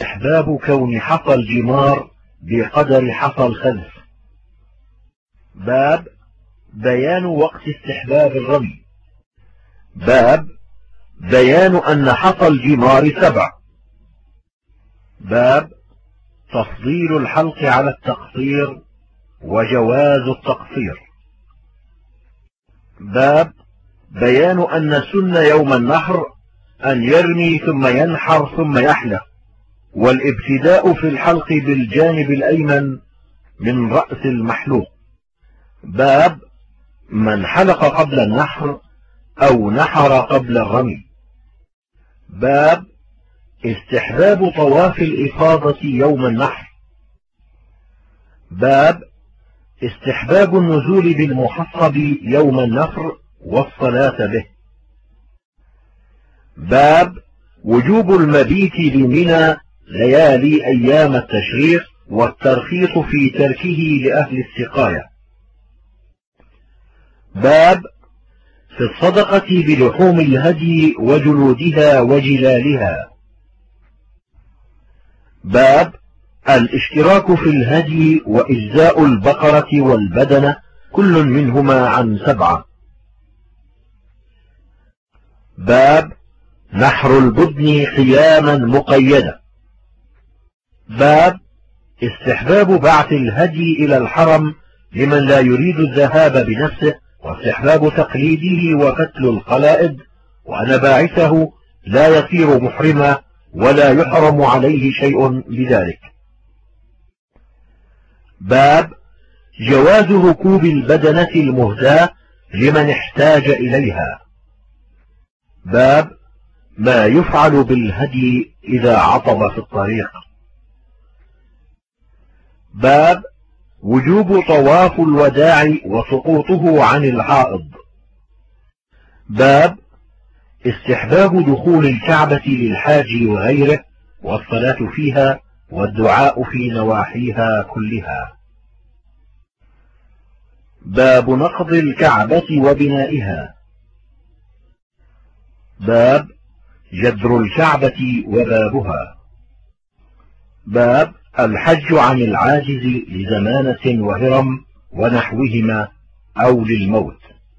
استحباب كون حصى الجمار بقدر حصى الخلف. باب بيان وقت استحباب الرمي. باب بيان أن حصى الجمار 7. باب تفضيل الحلق على التقصير وجواز التقصير. باب بيان أن السنة يوم النحر أن يرمي ثم ينحر ثم يحلق، والابتداء في الحلق بالجانب الأيمن من رأس المحلوق. باب من حلق قبل النحر أو نحر قبل الرمي. باب استحباب طواف الإفاضة يوم النحر. باب استحباب النزول بالمحصب يوم النحر والصلاة به. باب وجوب المبيت بمنى ليالي أيام التشريق والترخيص في تركه لأهل السقاية. باب في الصدقة بلحوم الهدي وجلودها وجلالها. باب الاشتراك في الهدي وإجزاء البقرة والبدنة كل منهما عن 7. باب نحر البدن قياما مقيدا. باب استحباب بعث الهدي إلى الحرم لمن لا يريد الذهاب بنفسه، واستحباب تقليده وفتل القلائد، وأن باعثه لا يصير محرما ولا يحرم عليه شيء بذلك. باب جواز ركوب البدنة المهداة لمن احتاج إليها. باب ما يفعل بالهدي إذا عطب في الطريق. باب وجوب طواف الوداع وسقوطه عن الحائض. باب استحباب دخول الكعبة للحاج وغيره والصلاة فيها والدعاء في نواحيها كلها. باب نقض الكعبة وبنائها. باب جدر الكعبة وبابها. باب الحج عن العاجز لزمانة وهرم ونحوهما أو للموت.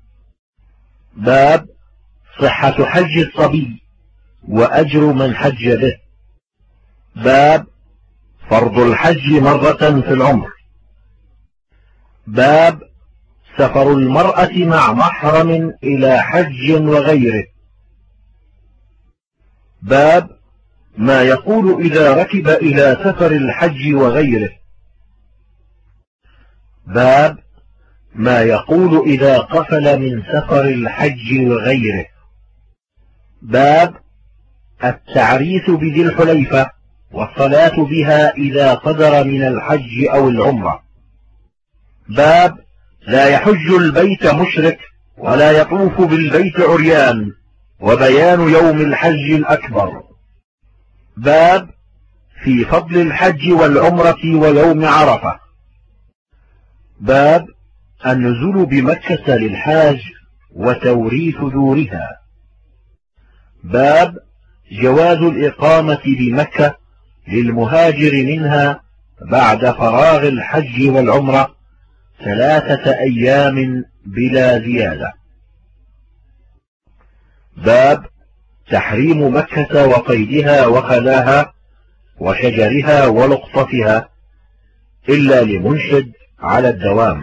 باب صحة حج الصبي وأجر من حج به. باب فرض الحج مرة في العمر. باب سفر المرأة مع محرم إلى حج وغيره. باب ما يقول إذا ركب إلى سفر الحج وغيره. باب ما يقول إذا قفل من سفر الحج وغيره. باب التعريس بذي الحليفة والصلاة بها إذا صدر من الحج أو العمرة. باب لا يحج البيت مشرك ولا يطوف بالبيت عريان، وبيان يوم الحج الأكبر. باب في فضل الحج والعمرة ويوم عرفة. باب النزول بمكة للحاج وتوريث دورها. باب جواز الإقامة بمكة للمهاجر منها بعد فراغ الحج والعمرة 3 أيام بلا زيادة. باب تحريم مكة وقيدها وخلاها وشجرها ولقطتها إلا لمنشد على الدوام.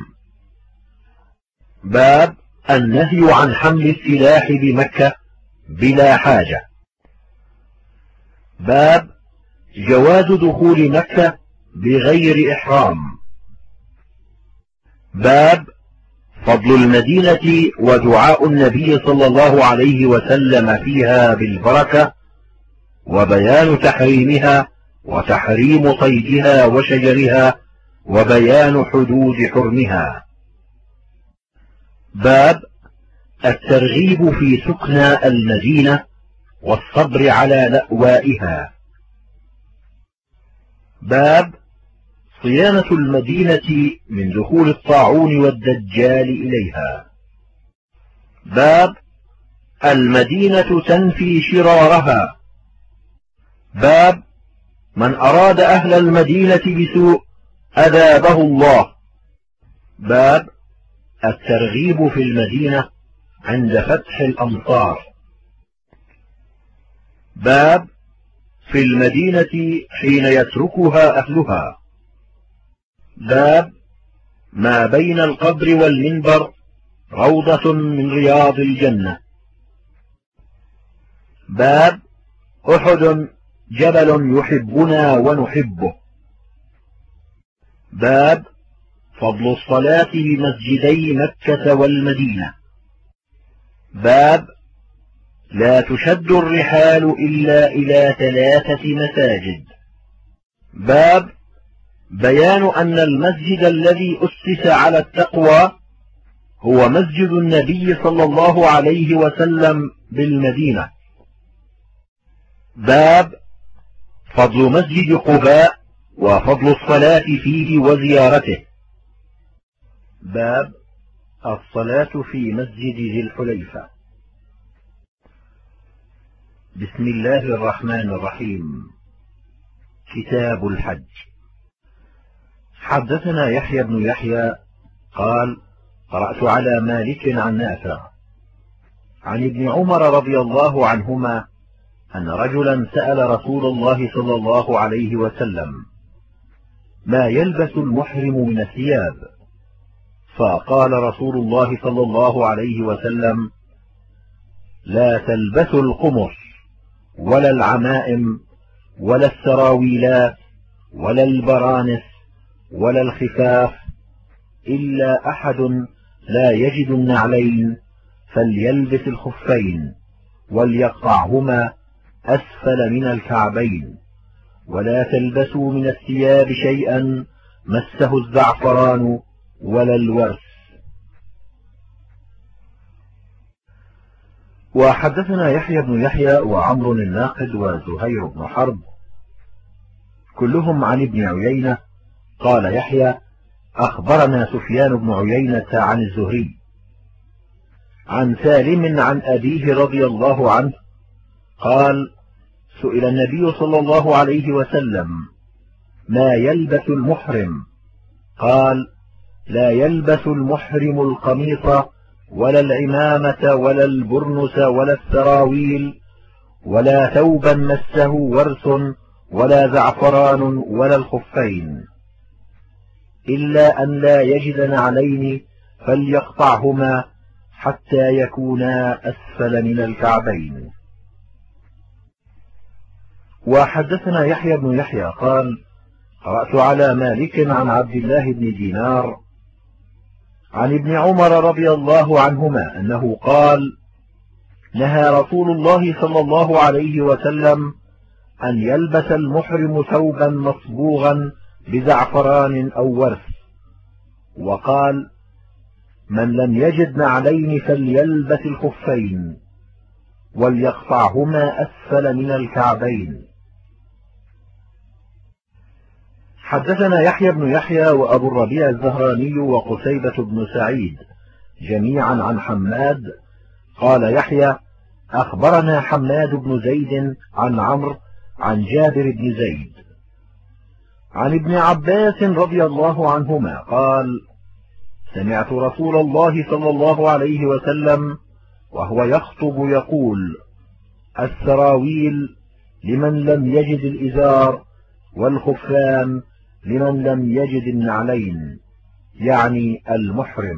باب النهي عن حمل السلاح بمكة بلا حاجة. باب جواز دخول مكة بغير إحرام. باب فضل المدينة ودعاء النبي صلى الله عليه وسلم فيها بالبركة، وبيان تحريمها وتحريم صيدها وشجرها وبيان حدود حرمها. باب الترغيب في سكنى المدينة والصبر على لأوائها. باب صيانة المدينة من دخول الطاعون والدجال إليها. باب المدينة تنفي شرارها. باب من أراد أهل المدينة بسوء أذابه الله. باب الترغيب في المدينة عند فتح الأمطار. باب في المدينة حين يتركها أهلها. باب ما بين القبر والمنبر روضة من رياض الجنة. باب أحد جبل يحبنا ونحبه. باب فضل الصلاة بمسجدي مكة والمدينة. باب لا تشد الرحال إلا إلى 3 مساجد. باب بيان أن المسجد الذي أسس على التقوى هو مسجد النبي صلى الله عليه وسلم بالمدينة. باب فضل مسجد قباء وفضل الصلاة فيه وزيارته. باب الصلاة في مسجد ذي الحليفة. بسم الله الرحمن الرحيم. كتاب الحج. حدثنا يحيى بن يحيى قال قرأت على مالك عن نافع عن ابن عمر رضي الله عنهما أن رجلا سأل رسول الله صلى الله عليه وسلم ما يلبس المحرم من الثياب، فقال رسول الله صلى الله عليه وسلم لا تلبسوا القمص ولا العمائم ولا السراويلات ولا البرانس ولا الخفاف، إلا أحد لا يجد النعلين فليلبس الخفين وليقطعهما أسفل من الكعبين، ولا تلبسوا من الثياب شيئا مسه الزعفران ولا الورس. وحدثنا يحيى بن يحيى وعمر الناقد وزهير بن حرب كلهم عن ابن عيينة قال يحيى أخبرنا سفيان بن عيينة عن الزهري عن سالم عن أبيه رضي الله عنه قال سئل النبي صلى الله عليه وسلم ما يلبس المحرم؟ قال لا يلبس المحرم القميص ولا العمامة ولا البرنس ولا السراويل ولا ثوبا مسه ورس ولا زعفران ولا الخفين، إلا أن لا يجد نعلين فليقطعهما حتى يكونا أسفل من الكعبين. وحدثنا يحيى بن يحيى قال قرأت على مالك عن عبد الله بن دينار عن ابن عمر رضي الله عنهما أنه قال نهى رسول الله صلى الله عليه وسلم أن يلبس المحرم ثوبا مصبوغا بزعفران أو ورس، وقال من لم يجد نعلين فليلبس الخفين وليقطعهما أسفل من الكعبين. حدثنا يحيى بن يحيى وأبو الربيع الزهراني وقتيبة بن سعيد جميعا عن حماد قال يحيى أخبرنا حماد بن زيد عن عمرو عن جابر بن زيد عن ابن عباس رضي الله عنهما قال سمعت رسول الله صلى الله عليه وسلم وهو يخطب يقول السراويل لمن لم يجد الإزار والخفان لمن لم يجد النعلين، يعني المحرم.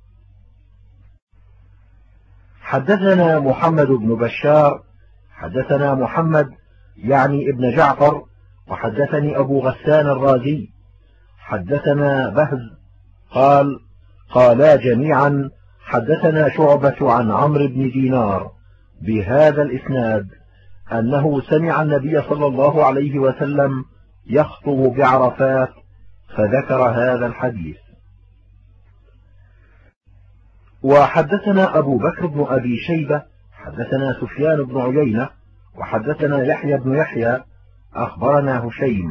حدثنا محمد بن بشار حدثنا محمد يعني ابن جعفر وحدثني أبو غسان الرازي حدثنا بهز قال قالا جميعا حدثنا شعبة عن عمرو بن دينار بهذا الإسناد أنه سمع النبي صلى الله عليه وسلم يخطب بعرفات فذكر هذا الحديث. وحدثنا أبو بكر بن أبي شيبة حدثنا سفيان بن عيينة وحدثنا يحيى بن يحيى أخبرنا هشيم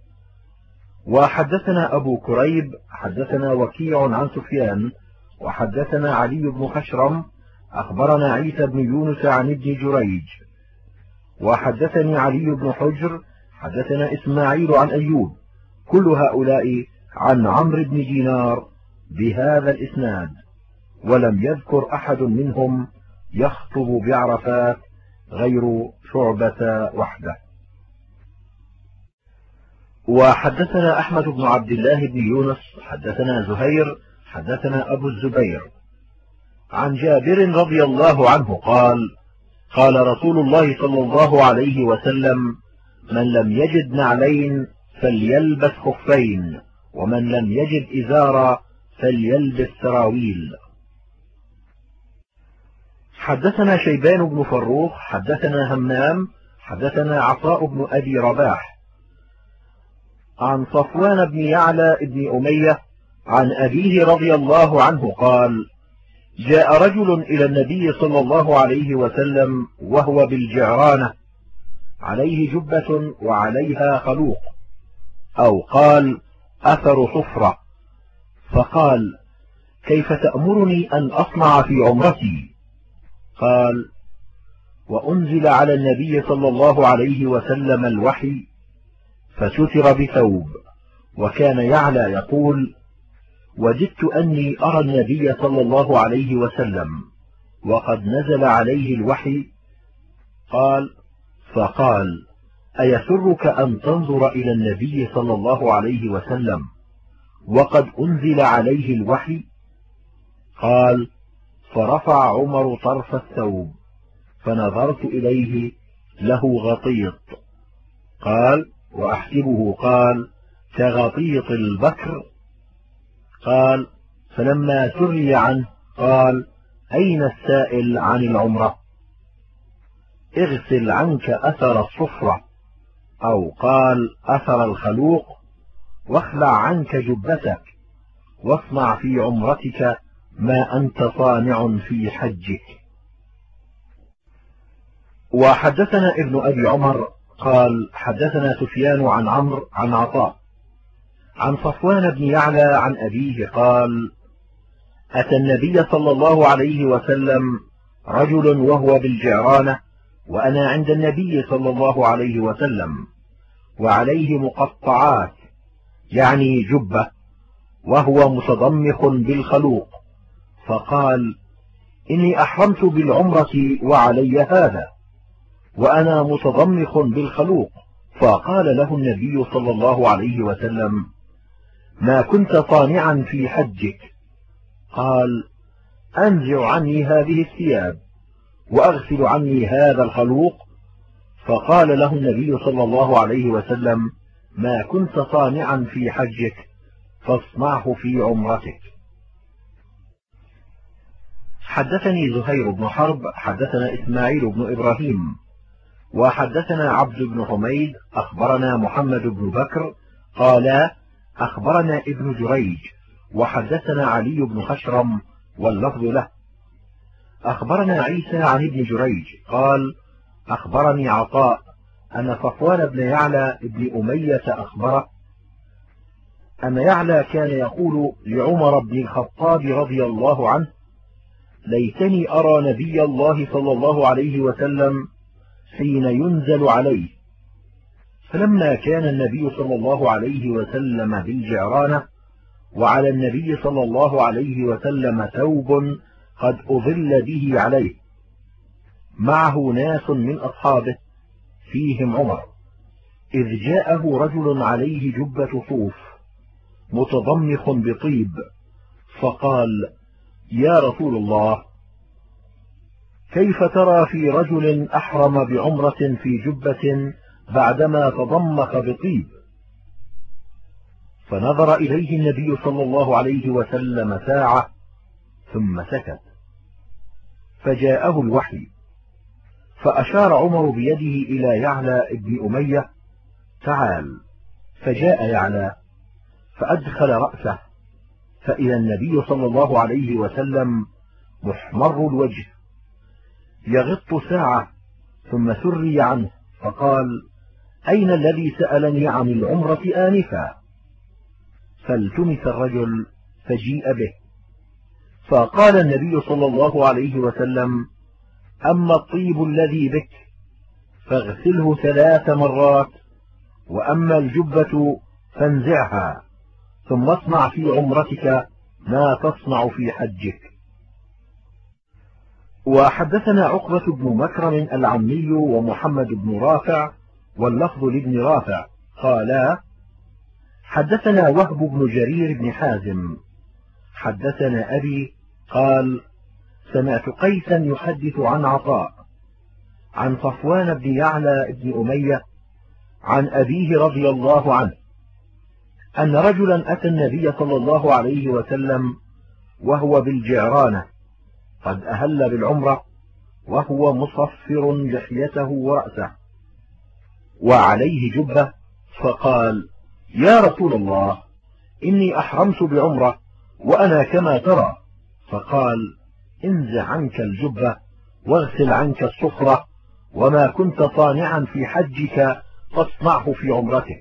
وحدثنا أبو كريب حدثنا وكيع عن سفيان وحدثنا علي بن خشرم أخبرنا عيسى بن يونس عن ابن جريج وحدثني علي بن حجر حدثنا إسماعيل عن أيوب، كل هؤلاء عن عمرو بن دينار بهذا الإسناد، ولم يذكر أحد منهم يخطب بعرفات غير شعبة وحده. وحدثنا أحمد بن عبد الله بن يونس حدثنا زهير حدثنا أبو الزبير عن جابر رضي الله عنه قال: قال رسول الله صلى الله عليه وسلم: من لم يجد نعلين فليلبس خفين، ومن لم يجد إزارا فليلبس سراويل. حدثنا شيبان بن فروخ حدثنا همام حدثنا عطاء بن أبي رباح عن صفوان بن يعلى بن أمية عن أبيه رضي الله عنه قال: جاء رجل إلى النبي صلى الله عليه وسلم وهو بالجعرانة، عليه جبة وعليها خلوق، أو قال أثر صفرة، فقال: كيف تأمرني أن أصنع في عمرتي؟ قال: وأنزل على النبي صلى الله عليه وسلم الوحي فستر بثوب، وكان يعلى يقول: وجدت أني أرى النبي صلى الله عليه وسلم وقد نزل عليه الوحي. قال: فقال: أيسرك أن تنظر إلى النبي صلى الله عليه وسلم وقد أنزل عليه الوحي؟ قال: فرفع عمر طرف الثوب فنظرت إليه له غطيط. قال: وأحسبه قال كغطيط البكر. قال: فلما سري عنه قال: أين السائل عن العمرة؟ اغسل عنك أثر الصفرة، أو قال أثر الخلوق، واخلع عنك جبتك، واصنع في عمرتك ما أنت صانع في حجك. وحدثنا ابن أبي عمر قال: حدثنا سفيان عن عمرو عن عطاء عن صفوان بن يعلى عن أبيه قال: أتى النبي صلى الله عليه وسلم رجل وهو بالجعرانة، وأنا عند النبي صلى الله عليه وسلم، وعليه مقطعات يعني جبة، وهو متضمخ بالخلوق، فقال: إني أحرمت بالعمرة وعلي هذا، وأنا متضمخ بالخلوق. فقال له النبي صلى الله عليه وسلم: ما كنت صانعا في حجك؟ قال: أنزع عني هذه الثياب وأغسل عني هذا الخلوق. فقال له النبي صلى الله عليه وسلم: ما كنت صانعا في حجك فاصنعه في عمرتك. حدثني زهير بن حرب حدثنا إسماعيل بن إبراهيم وحدثنا عبد بن حميد أخبرنا محمد بن بكر قال: أخبرنا ابن جريج وحدثنا علي بن خشرم واللفظ له. أخبرنا عيسى عن ابن جريج قال: أخبرني عطاء أن صفوان بن يعلى بن أمية أخبره أن يعلى كان يقول لعمر بن الخطاب رضي الله عنه: ليتني أرى نبي الله صلى الله عليه وسلم حين ينزل عليه. فلما كان النبي صلى الله عليه وسلم بالجعرانة، وعلى النبي صلى الله عليه وسلم ثوب قد أظل به عليه، معه ناس من أصحابه فيهم عمر، إذ جاءه رجل عليه جبة صوف متضمخ بطيب، فقال: يا رسول الله، كيف ترى في رجل أحرم بعمرة في جبة بعدما تضمخ بطيب؟ فنظر إليه النبي صلى الله عليه وسلم ساعة ثم سكت، فجاءه الوحي، فأشار عمر بيده إلى يعلى بن أمية: تعال. فجاء يعلى فأدخل رأسه، فإذا النبي صلى الله عليه وسلم محمر الوجه يغط ساعة، ثم سري عنه فقال: أين الذي سألني عن العمرة آنفا؟ فالتمس الرجل فجيء به، فقال النبي صلى الله عليه وسلم: أما الطيب الذي بك فاغسله 3 مرات وأما الجبة فانزعها، ثم اصنع في عمرتك ما تصنع في حجك. وحدثنا عقبة بن مكرم العمي ومحمد بن رافع واللفظ لابن رافع قالا: حدثنا وهب بن جرير بن حازم حدثنا أبي قال: سمعت قيسا يحدث عن عطاء عن صفوان بن يعلى بن أمية عن أبيه رضي الله عنه أن رجلا أتى النبي صلى الله عليه وسلم وهو بالجعرانة قد أهل بالعمرة، وهو مصفر لحيته ورأسه وعليه جبة، فقال: يا رسول الله، إني أحرمت بعمرة وأنا كما ترى. فقال: انزع عنك الجبة واغسل عنك الصفرة، وما كنت صانعا في حجك فاصنعه في عمرتك.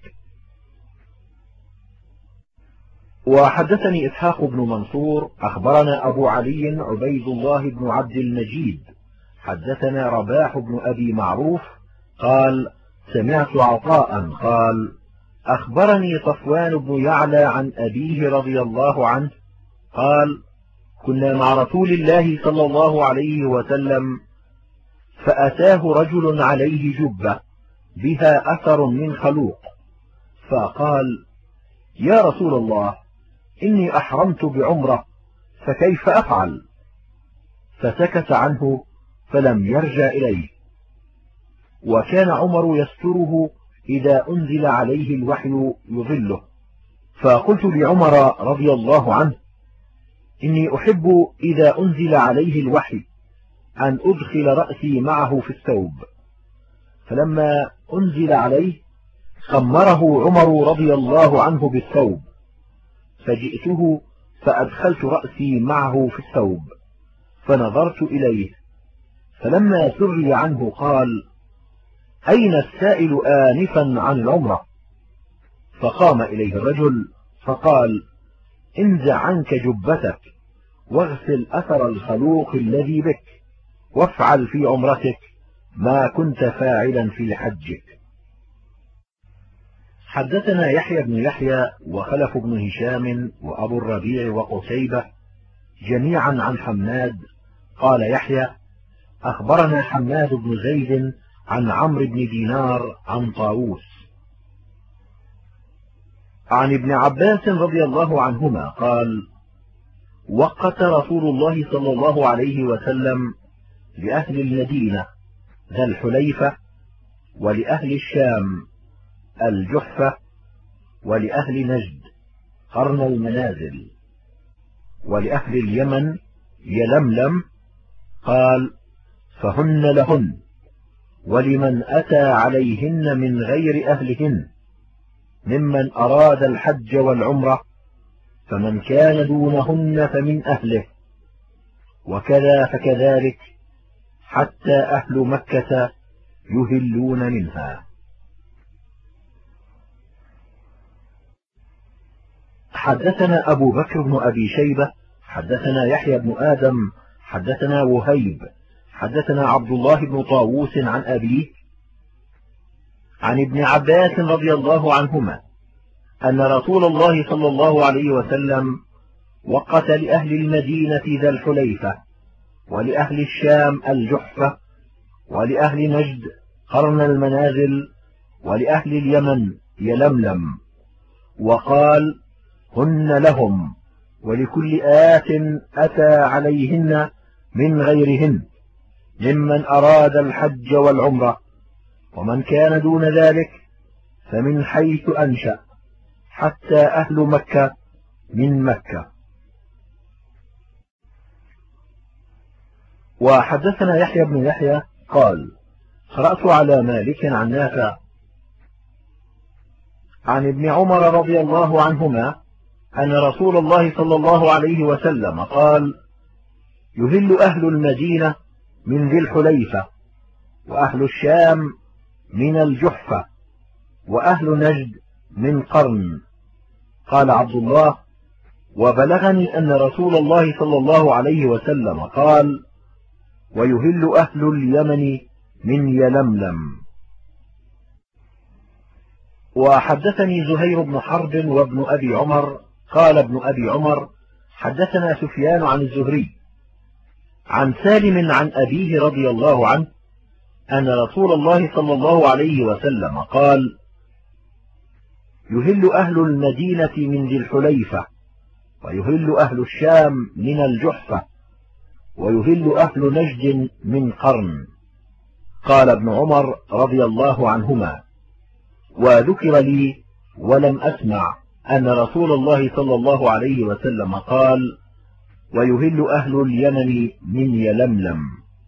وحدثني إسحاق بن منصور أخبرنا أبو علي عبيد الله بن عبد المجيد حدثنا رباح بن أبي معروف قال: سمعت عطاء قال: أخبرني صفوان بن يعلى عن أبيه رضي الله عنه قال: كنا مع رسول الله صلى الله عليه وسلم، فأتاه رجل عليه جبة بها أثر من خلوق، فقال: يا رسول الله، إني أحرمت بعمرة فكيف أفعل؟ فسكت عنه فلم يرجع إليه. وكان عمر يستره إذا أنزل عليه الوحي يظله، فقلت لعمر رضي الله عنه: إني أحب إذا أنزل عليه الوحي أن أدخل رأسي معه في الثوب. فلما أنزل عليه خمره عمر رضي الله عنه بالثوب، فجئته فأدخلت رأسي معه في الثوب، فنظرت إليه، فلما سري عنه قال: أين السائل آنفا عن العمرة؟ فقام إليه الرجل فقال: انزع عنك جبتك واغسل أثر الخلوق الذي بك، وافعل في عمرتك ما كنت فاعلا في حجك. حدثنا يحيى بن يحيى وخلف بن هشام وأبو الربيع وقتيبة جميعا عن حماد قال يحيى: أخبرنا حماد بن زيد عن عمرو بن دينار عن طاووس عن ابن عباس رضي الله عنهما قال: وقت رسول الله صلى الله عليه وسلم لأهل المدينة ذا الحليفة، ولأهل الشام الجحفة، ولأهل نجد قرن المنازل، ولأهل اليمن يلملم، قال: فهن لهن، ولمن أتى عليهن من غير أهلهن ممن أراد الحج والعمرة، فمن كان دونهن فمن أهله، وكذا فكذلك حتى أهل مكة يهلون منها. حدثنا أبو بكر بن أبي شيبة حدثنا يحيى بن آدم حدثنا وهيب حدثنا عبد الله بن طاووس عن أبيه عن ابن عباس رضي الله عنهما أن رسول الله صلى الله عليه وسلم وقت لأهل المدينة ذا الحليفة، ولأهل الشام الجحفة، ولأهل نجد قرن المنازل، ولأهل اليمن يلملم، وقال: هن لهم، ولكل آت أتى عليهن من غيرهن ممن أراد الحج والعمرة، ومن كان دون ذلك فمن حيث أنشأ حتى أهل مكة من مكة. وحدثنا يحيى بن يحيى قال: قرأت على مالك عن نافع عن ابن عمر رضي الله عنهما أن رسول الله صلى الله عليه وسلم قال: يهل أهل المدينة من ذي الحليفة، وأهل الشام من الجحفة، وأهل نجد من قرن. قال عبد الله: وبلغني أن رسول الله صلى الله عليه وسلم قال: ويهل أهل اليمن من يلملم. وحدثني زهير بن حرب وابن أبي عمر قال ابن أبي عمر حدثنا سفيان عن الزهري عن سالم عن أبيه رضي الله عنه أن رسول الله صلى الله عليه وسلم قال: يهل أهل المدينة من ذي الحليفة، ويهل أهل الشام من الجحفة، ويهل أهل نجد من قرن. قال ابن عمر رضي الله عنهما: وذكر لي ولم أسمع أن رسول الله صلى الله عليه وسلم قال: ويهل أهل اليمن من يلملم.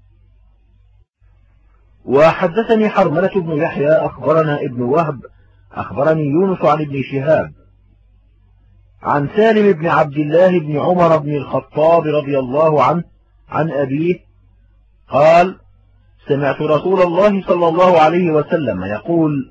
وحدثني حرملة بن يحيى أخبرنا ابن وهب أخبرني يونس عن ابن شهاب عن سالم بن عبد الله بن عمر بن الخطاب رضي الله عنه عن أبيه قال: سمعت رسول الله صلى الله عليه وسلم يقول: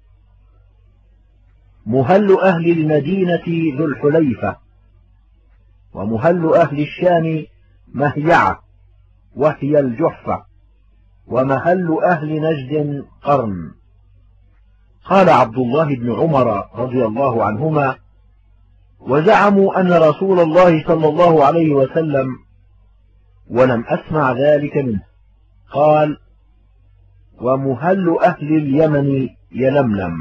مهل أهل المدينة ذو الحليفة، ومهل أهل الشام مهيعة وهي الجحفة، ومهل أهل نجد قرن. قال عبد الله بن عمر رضي الله عنهما: وزعموا أن رسول الله صلى الله عليه وسلم، ولم أسمع ذلك منه، قال: ومهل أهل اليمن يلملم.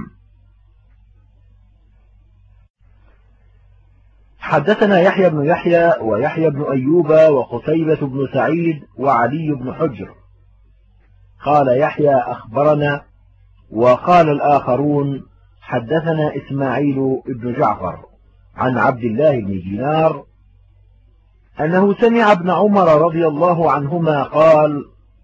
حدثنا يحيى بن يحيى ويحيى بن أيوب وقتيبة بن سعيد وعلي بن حجر. قال يحيى: أخبرنا، وقال الآخرون: حدثنا إسماعيل بن جعفر عن عبد الله بن دينار أنه سمع ابن عمر رضي الله عنهما قال: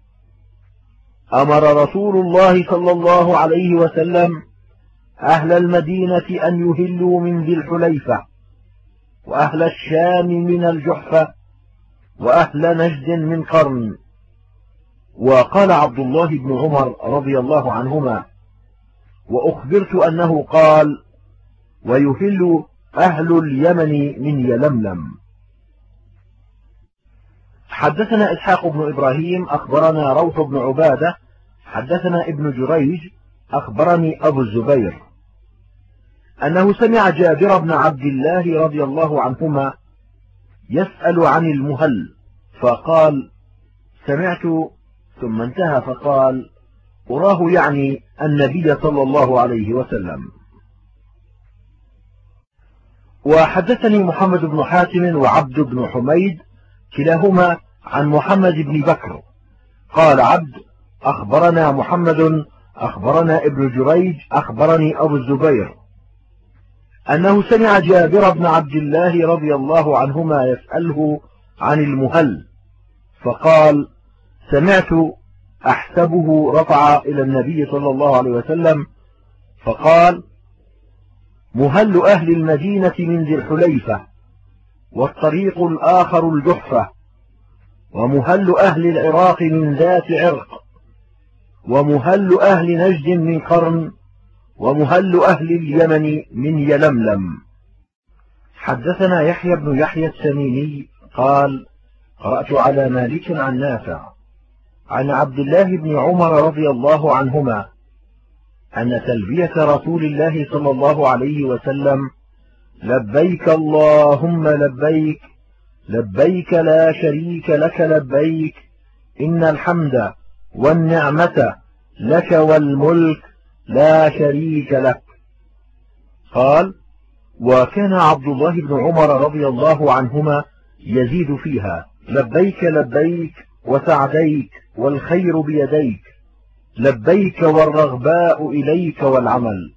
أمر رسول الله صلى الله عليه وسلم أهل المدينة أن يهلوا من ذي الحليفة، وأهل الشام من الجحفة، وأهل نجد من قرن. وقال عبد الله بن عمر رضي الله عنهما: وأخبرت أنه قال: ويهل أهل اليمن من يلملم. حدثنا إسحاق بن إبراهيم أخبرنا روح بن عبادة حدثنا ابن جريج أخبرني أبو الزبير أنه سمع جابر بن عبد الله رضي الله عنهما يسأل عن المهل، فقال: سمعت، ثم انتهى فقال: أراه يعني النبي صلى الله عليه وسلم. وحدثني محمد بن حاتم وعبد بن حميد كلاهما عن محمد بن بكر قال عبد: أخبرنا محمد أخبرنا ابن جريج أخبرني أبو الزبير أنه سمع جابر بن عبد الله رضي الله عنهما يسأله عن المهل، فقال: سمعت، أحسبه رفع إلى النبي صلى الله عليه وسلم، فقال: مهل أهل المدينة من ذي الحليفة، والطريق الآخر الجحفة، ومهل أهل العراق من ذات عرق، ومهل أهل نجد من قرن، ومهل أهل اليمن من يلملم. حدثنا يحيى بن يحيى التميمي قال: قرأت على مالك عن نافع عن عبد الله بن عمر رضي الله عنهما أن تلبية رسول الله صلى الله عليه وسلم: لبيك اللهم لبيك، لبيك لا شريك لك لبيك، إن الحمد والنعمة لك والملك لا شريك لك. قال: وكان عبد الله بن عمر رضي الله عنهما يزيد فيها: لبيك لبيك وسعديك والخير بيديك، لبيك والرغباء إليك والعمل.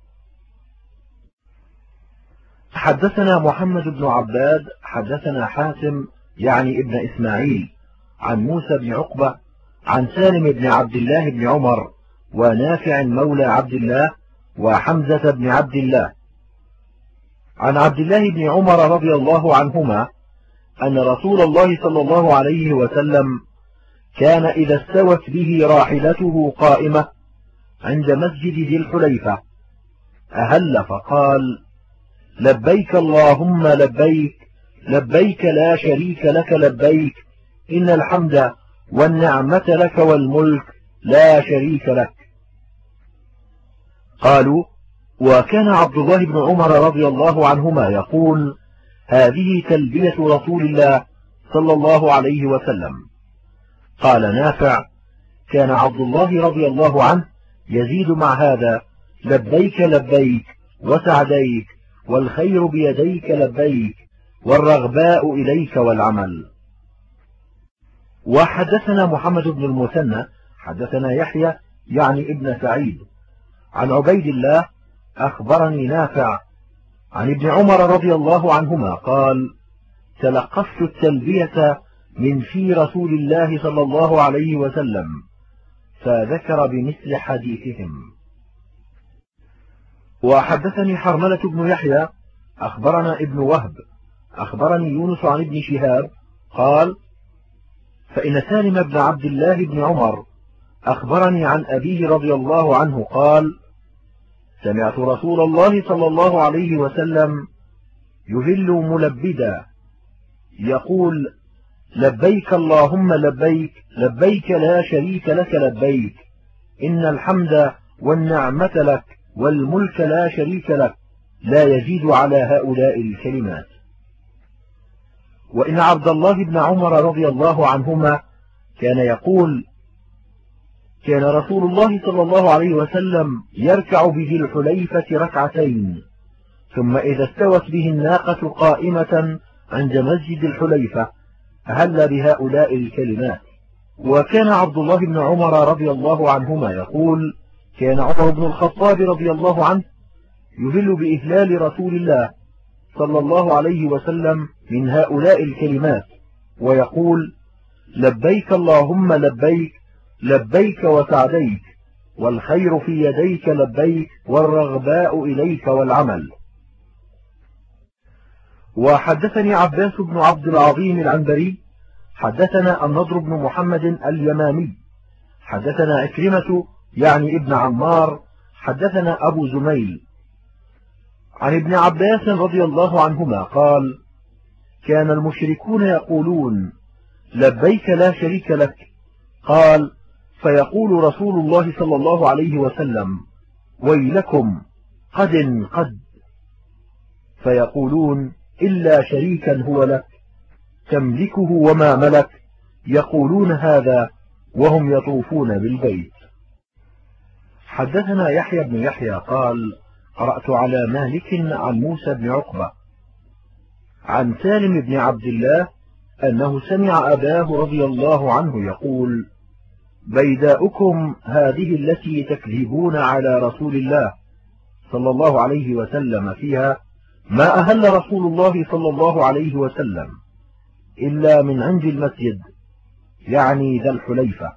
حدثنا محمد بن عباد حدثنا حاتم يعني ابن إسماعيل عن موسى بن عقبة عن سالم بن عبد الله بن عمر ونافع مولى عبد الله وحمزة بن عبد الله عن عبد الله بن عمر رضي الله عنهما أن رسول الله صلى الله عليه وسلم كان إذا استوت به راحلته قائمة عند مسجد ذي الحليفة أهل فقال: لبيك اللهم لبيك، لبيك لا شريك لك لبيك، إن الحمد والنعمة لك والملك لا شريك لك. قالوا: وكان عبد الله بن عمر رضي الله عنهما يقول: هذه تلبية رسول الله صلى الله عليه وسلم. قال نافع: كان عبد الله رضي الله عنه يزيد مع هذا: لبيك لبيك وسعديك والخير بيديك لبيك والرغباء إليك والعمل. وحدثنا محمد بن المثنى حدثنا يحيى يعني ابن سعيد عن عبيد الله أخبرني نافع عن ابن عمر رضي الله عنهما قال: تلقفت التلبية من في رسول الله صلى الله عليه وسلم، فذكر بمثل حديثهم. وحدثني حرملة بن يحيى أخبرنا ابن وهب أخبرني يونس عن ابن شهاب قال: فإن سالم بن عبد الله بن عمر أخبرني عن أبيه رضي الله عنه قال: سمعت رسول الله صلى الله عليه وسلم يهل ملبدا يقول: لبيك اللهم لبيك لبيك لا شريك لك لبيك إن الحمد والنعمة لك والملك لا شريك لك لا يزيد على هؤلاء الكلمات. وإن عبد الله بن عمر رضي الله عنهما كان يقول: كان رسول الله صلى الله عليه وسلم يركع بذي الحليفة ركعتين، ثم إذا استوت به الناقة قائمة عند مسجد الحليفة أهل بهؤلاء الكلمات. وكان عبد الله بن عمر رضي الله عنهما يقول: كان عمر بن الخطاب رضي الله عنه يهل بإهلال رسول الله صلى الله عليه وسلم من هؤلاء الكلمات ويقول: لبيك اللهم لبيك لبيك وسعديك والخير في يديك لبيك والرغباء إليك والعمل. وحدثني عباس بن عبد العظيم العنبري حدثنا النضر بن محمد اليمامي حدثنا عكرمة يعني ابن عمار حدثنا أبو زميل عن ابن عباس رضي الله عنهما قال: كان المشركون يقولون: لبيك لا شريك لك. قال: فيقول رسول الله صلى الله عليه وسلم: ويلكم قد فيقولون: إلا شريكا هو لك تملكه وما ملك. يقولون هذا وهم يطوفون بالبيت. حدثنا يحيى بن يحيى قال: قرأت على مالك عن موسى بن عقبة عن سالم بن عبد الله أنه سمع أباه رضي الله عنه يقول: بيداؤكم هذه التي تكذبون على رسول الله صلى الله عليه وسلم فيها ما أهل رسول الله صلى الله عليه وسلم إلا من عند المسجد يعني ذا الحليفة.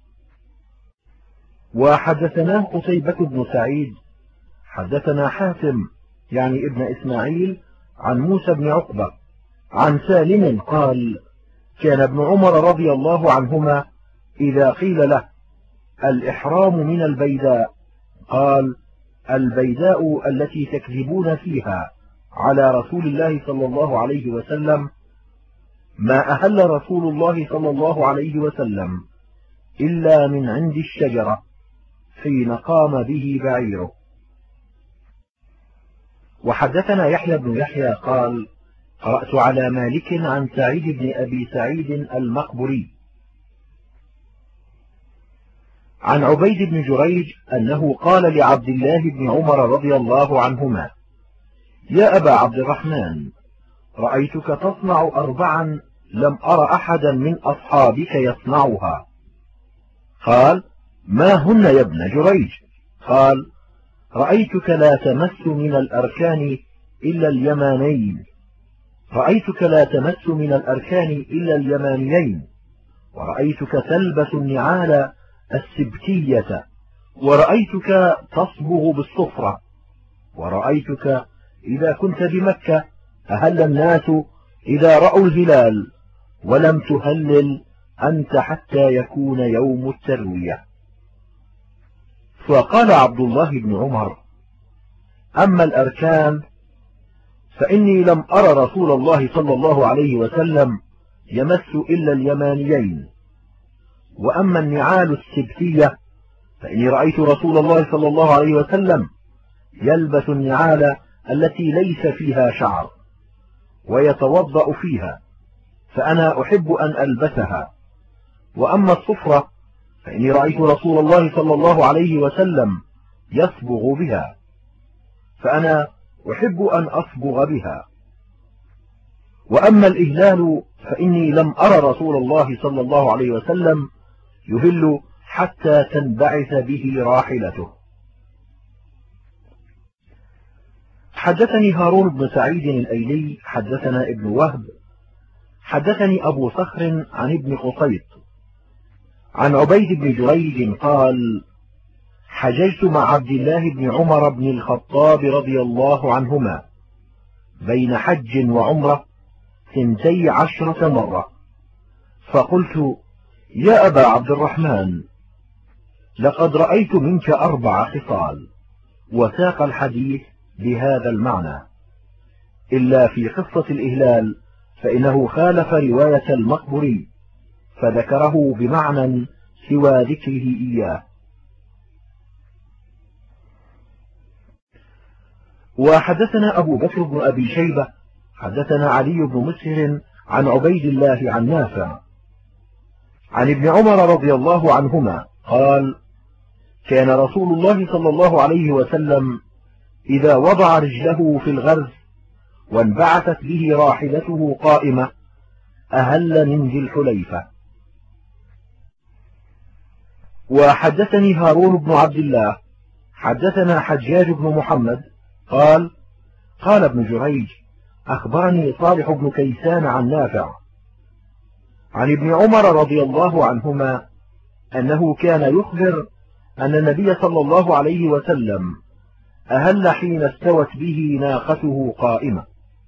وحدثناه قتيبة بن سعيد حدثنا حاتم يعني ابن إسماعيل عن موسى بن عقبة عن سالم قال: كان ابن عمر رضي الله عنهما إذا قيل له: الإحرام من البيداء، قال: البيداء التي تكذبون فيها على رسول الله صلى الله عليه وسلم ما أهل رسول الله صلى الله عليه وسلم إلا من عند الشجرة حين قام به بعيره. وحدثنا يحيى بن يحيى قال: قرأت على مالك عن سعيد بن أبي سعيد المقبري عن عبيد بن جريج أنه قال لعبد الله بن عمر رضي الله عنهما: يا أبا عبد الرحمن، رأيتك تصنع 4 لم أر أحدا من أصحابك يصنعها. قال: ما هن يا ابن جريج؟ قال: رأيتك لا تمس من الأركان إلا اليمانين، رأيتك لا تمس من الأركان إلا اليمانيين، ورأيتك تلبس النعال السبتية، ورأيتك تصبغ بالصفرة، ورأيتك إذا كنت بمكة أهل الناس إذا رأوا الهلال، ولم تهلل أنت حتى يكون يوم التروية. فقال عبد الله بن عمر: أما الأركان فإني لم أر رسول الله صلى الله عليه وسلم يمس إلا اليمانيين، وأما النعال السبتية فإني رأيت رسول الله صلى الله عليه وسلم يلبس النعال التي ليس فيها شعر ويتوضأ فيها، فأنا أحب أن ألبسها. وأما الصفرة فإني رأيت رسول الله صلى الله عليه وسلم يصبغ بها، فأنا أحب أن أصبغ بها. وأما الإهلال فإني لم أر رسول الله صلى الله عليه وسلم يهل حتى تنبعث به راحلته. حدثني هارون بن سعيد الأيلي حدثنا ابن وهب حدثني أبو صخر عن ابن قصيط عن عبيد بن جريج قال: حججت مع عبد الله بن عمر بن الخطاب رضي الله عنهما بين حج وعمرة 12 مرة، فقلت: يا أبا عبد الرحمن، لقد رأيت منك 4 خصال، وساق الحديث بهذا المعنى، إلا في قصة الإهلال فإنه خالف رواية المقبري فذكره بمعنى سوى ذكره إياه. وحدثنا أبو بكر بن أبي شيبة حدثنا علي بن مسهر عن عبيد الله عن نافع عن ابن عمر رضي الله عنهما قال: كان رسول الله صلى الله عليه وسلم إذا وضع رجله في الغرز وانبعثت به راحلته قائمة أهل من ذي الحليفة. وحدثني هارون بن عبد الله حدثنا حجاج بن محمد قال: قال ابن جريج: أخبرني صالح بن كيسان عن نافع عن ابن عمر رضي الله عنهما أنه كان يخبر أن النبي صلى الله عليه وسلم أهل حين استوت به ناقته قائمة.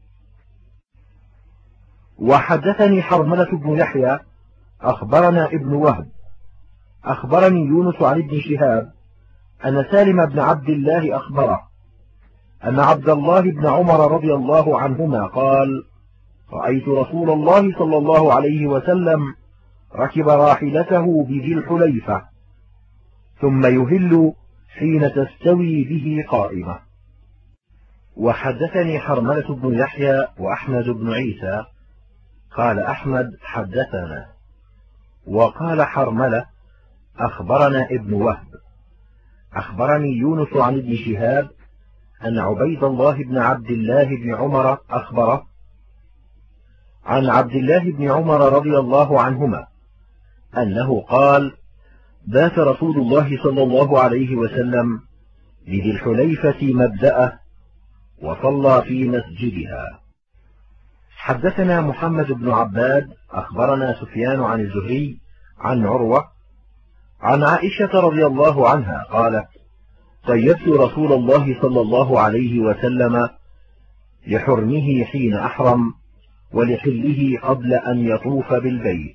وحدثني حرملة بن يحيى أخبرنا ابن وهب أخبرني يونس عن ابن شهاب أن سالم بن عبد الله أخبره أن عبد الله بن عمر رضي الله عنهما قال: رأيت رسول الله صلى الله عليه وسلم ركب راحلته بذي الحليفة ثم يهل حين تستوي به قائمة. وحدثني حرملة بن يحيى وأحمد بن عيسى قال أحمد: حدثنا، وقال حرملة: أخبرنا ابن وهب أخبرني يونس عن ابن شهاب أن عبيد الله بن عبد الله بن عمر أخبره عن عبد الله بن عمر رضي الله عنهما أنه قال: بات رسول الله صلى الله عليه وسلم بذي الحليفة مبدأه وصلى في مسجدها. حدثنا محمد بن عباد أخبرنا سفيان عن الزهري عن عروة عن عائشة رضي الله عنها قالت: طيبت رسول الله صلى الله عليه وسلم لحرمه حين أحرم ولحله قبل أن يطوف بالبيت.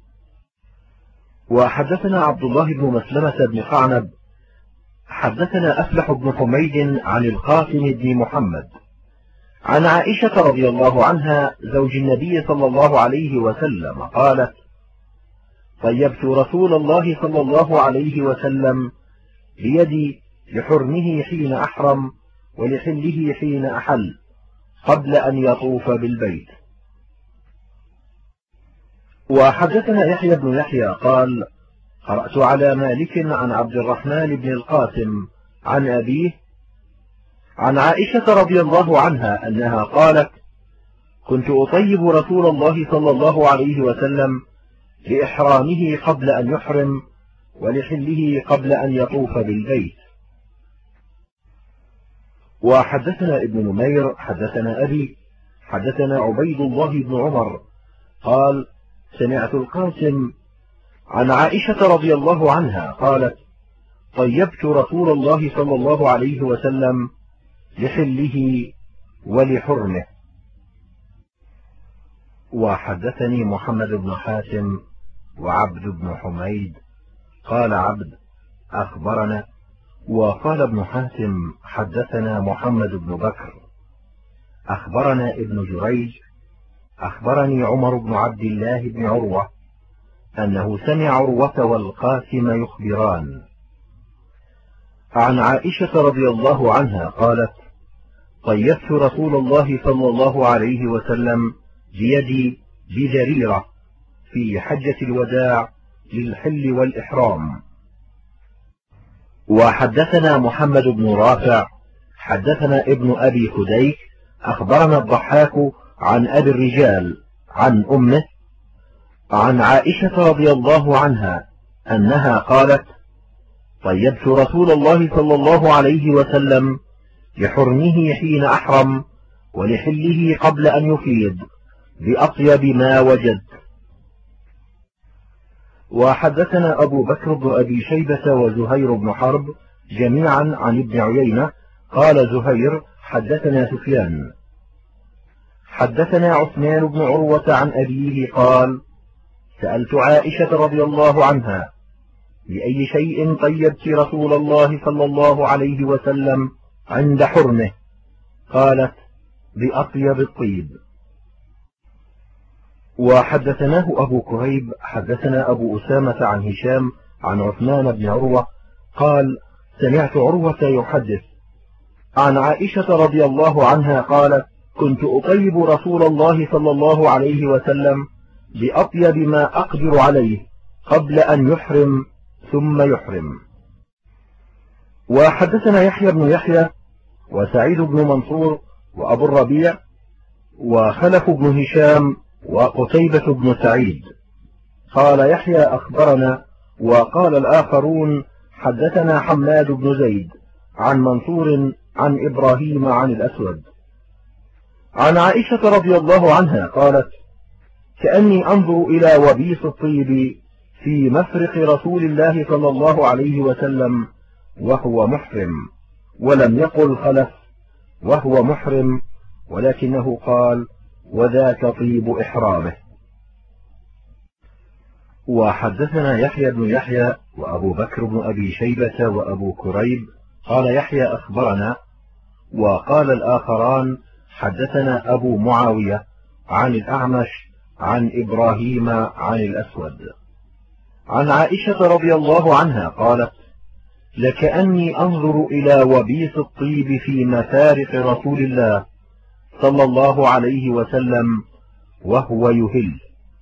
وحدثنا عبد الله بن مسلمة بن قعنب حدثنا أفلح بن حميد عن القاسم بن محمد عن عائشة رضي الله عنها زوج النبي صلى الله عليه وسلم قالت: طيبت رسول الله صلى الله عليه وسلم بيدي لحرمه حين أحرم ولحله حين أحل قبل أن يطوف بالبيت. وحدثنا يحيى بن يحيى قال: قرأت على مالك عن عبد الرحمن بن القاسم عن أبيه عن عائشة رضي الله عنها أنها قالت: كنت أطيب رسول الله صلى الله عليه وسلم لإحرامه قبل أن يحرم ولحله قبل أن يطوف بالبيت. وحدثنا ابن نمير حدثنا أبي حدثنا عبيد الله بن عمر قال: سمعت القاسم عن عائشة رضي الله عنها قالت: طيبت رسول الله صلى الله عليه وسلم لحله ولحرمه. وحدثني محمد بن حاتم وعبد بن حميد قال عبد: أخبرنا، وقال ابن حاتم: حدثنا محمد بن بكر أخبرنا ابن جريج أخبرني عمر بن عبد الله بن عروة أنه سمع عروة والقاسم يخبران عن عائشة رضي الله عنها قالت: طيبت رسول الله صلى الله عليه وسلم بيدي بجريرة في حجة الوداع للحل والإحرام. وحدثنا محمد بن رافع حدثنا ابن أبي فديك أخبرنا الضحاك عن أبي الرجال عن أمه عن عائشة رضي الله عنها أنها قالت: طيبت رسول الله صلى الله عليه وسلم لحرمه حين أحرم ولحله قبل أن يفيض بأطيب ما وجد. وحدثنا أبو بكر بن أبي شيبة وزهير بن حرب جميعا عن ابن عيينة قال زهير: حدثنا سفيان حدثنا عثمان بن عروة عن أبيه قال: سألت عائشة رضي الله عنها: بأي شيء طيبت رسول الله صلى الله عليه وسلم عند حرمه؟ قالت: بأطيب الطيب. وحدثناه أبو كريب حدثنا أبو أسامة عن هشام عن عثمان بن عروة قال: سمعت عروة يحدث عن عائشة رضي الله عنها قالت: كنت أطيب رسول الله صلى الله عليه وسلم بأطيب ما أقدر عليه قبل أن يحرم ثم يحرم. وحدثنا يحيى بن يحيى وسعيد بن منصور وأبو الربيع وخلف بن هشام وقتيبة بن سعيد. قال يحيى: أخبرنا. وقال الآخرون: حدثنا حماد بن زيد عن منصور عن إبراهيم عن الأسود. عن عائشة رضي الله عنها قالت: كأني أنظر إلى وبيص الطيب في مفرق رسول الله صلى الله عليه وسلم وهو محرم، ولم يقل خلف وهو محرم، ولكنه قال: وذاك طيب إحرامه. وحدثنا يحيى بن يحيى وأبو بكر بن أبي شيبة وأبو كريب قال يحيى: أخبرنا. وقال الآخران: حدثنا أبو معاوية عن الأعمش عن إبراهيم عن الأسود. عن عائشة رضي الله عنها قالت: لكأني أنظر إلى وبيص الطيب في مفارق رسول الله صلى الله عليه وسلم وهو يهل.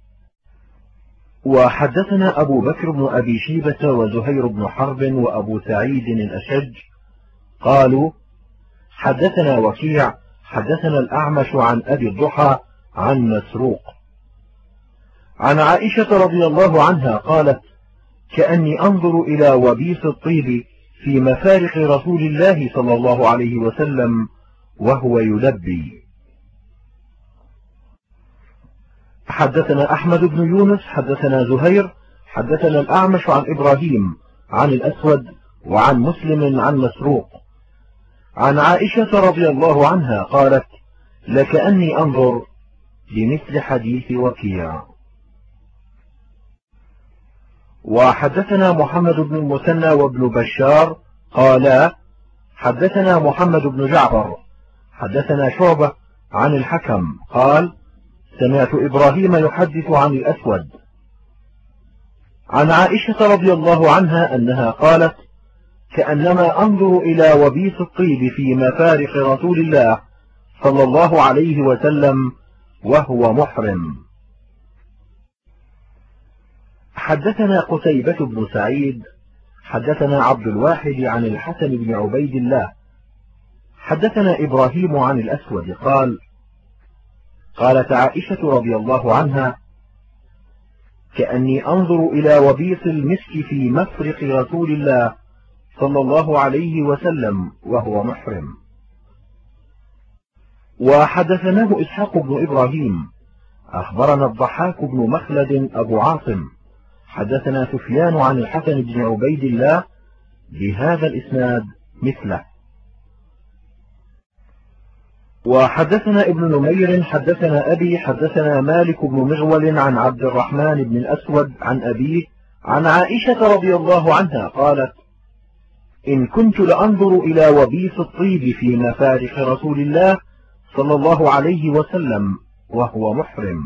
وحدثنا أبو بكر بن أبي شيبة وزهير بن حرب وأبو سعيد الأشج قالوا: حدثنا وكيع حدثنا الأعمش عن أبي الضحى عن مسروق عن عائشة رضي الله عنها قالت: كأني أنظر إلى وبيص الطيب في مفارق رسول الله صلى الله عليه وسلم وهو يلبي. حدثنا أحمد بن يونس حدثنا زهير حدثنا الأعمش عن إبراهيم عن الأسود وعن مسلم عن مسروق عن عائشة رضي الله عنها قالت: لكأني أنظر بمثل حديث وكيع. وحدثنا محمد بن المثنى وابن بشار قالا: حدثنا محمد بن جعفر حدثنا شعبة عن الحكم قال: سمعت إبراهيم يحدث عن الأسود عن عائشة رضي الله عنها أنها قالت: كأنما أنظر إلى وبيص الطيب في مفارق رسول الله صلى الله عليه وسلم وهو محرم. حدثنا قتيبة بن سعيد حدثنا عبد الواحد عن الحسن بن عبيد الله حدثنا إبراهيم عن الأسود قال: قالت عائشة رضي الله عنها: كأني أنظر إلى وبيص المسك في مفرق رسول الله صلى الله عليه وسلم وهو محرم. وحدثناه إسحاق بن إبراهيم أخبرنا الضحاك بن مخلد أبو عاصم حدثنا سفيان عن الحسن بن عبيد الله بهذا الإسناد مثله. وحدثنا ابن نمير حدثنا أبي حدثنا مالك بن مغول عن عبد الرحمن بن الأسود عن أبيه عن عائشة رضي الله عنها قالت: إن كنت لأنظر إلى وبيص الطيب في مفارق رسول الله صلى الله عليه وسلم وهو محرم.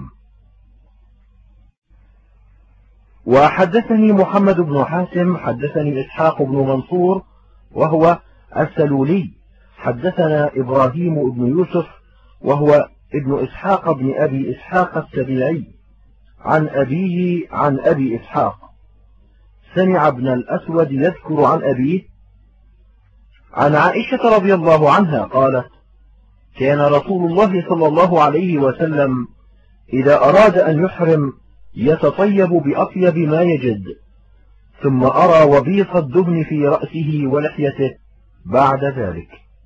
وحدثني محمد بن حاتم حدثني إسحاق بن منصور وهو السلولي. حدثنا إبراهيم بن يوسف وهو ابن إسحاق بن أبي إسحاق السبيعي عن أبيه عن أبي إسحاق سمع ابن الأسود يذكر عن أبيه عن عائشة رضي الله عنها قالت: كان رسول الله صلى الله عليه وسلم إذا أراد أن يحرم يتطيب بأطيب ما يجد، ثم أرى وبيص الدهن في رأسه ولحيته بعد ذلك.